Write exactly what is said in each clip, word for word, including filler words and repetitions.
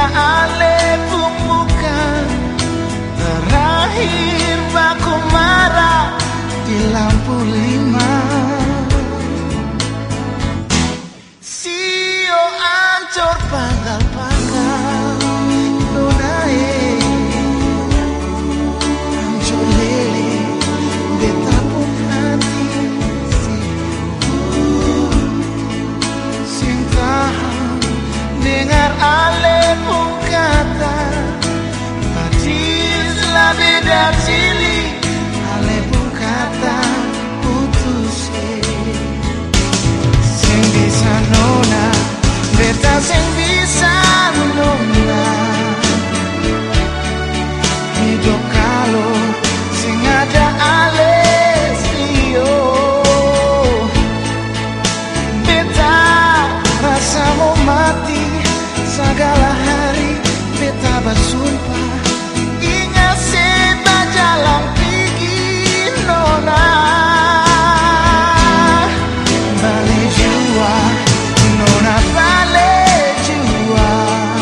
ale bukan terakhir baku marah di lampu lima. Sio ancur panggal-panggal donae ancur lele betapun hati sing tahan dengar ale pun kata Padis lah beda cilik ale pun kata putus sing bisa nona beta sing bisa nona hidup kalau sing ada ale sio beta rasa mau mati segala hari beta bersumpah ingat seta jalan pergi nona balik jua nona balik jua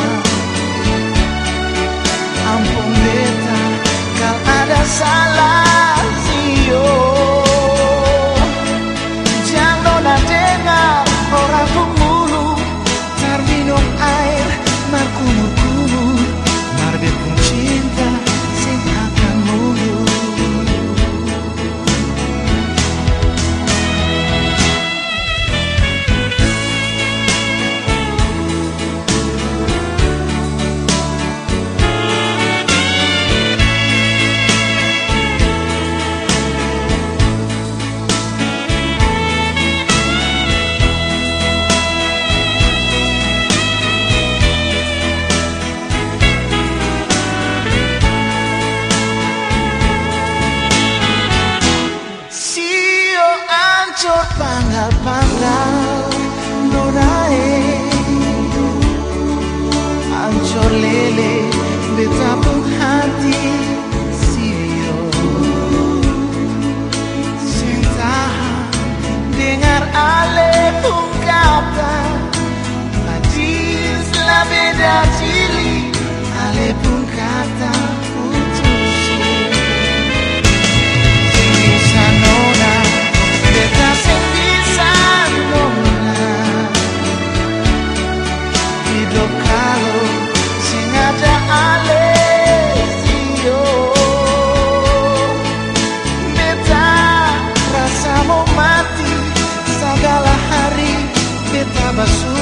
ampun beta kalau ada salah sio jangan nona dengar orang pemulu tar minum air mar kumur-kumur mar bepung cinta sing akan mulu. Sio ancur panggal-panggal nonae ancur lele betapung hati sio sing tahan dengar ale pun kata Padis lah beda cilik ale pun kata putus sing bisa nona beta sing bisa nona hidup kalau sing ada ale sio beta rasa mau mati segala hari beta basuh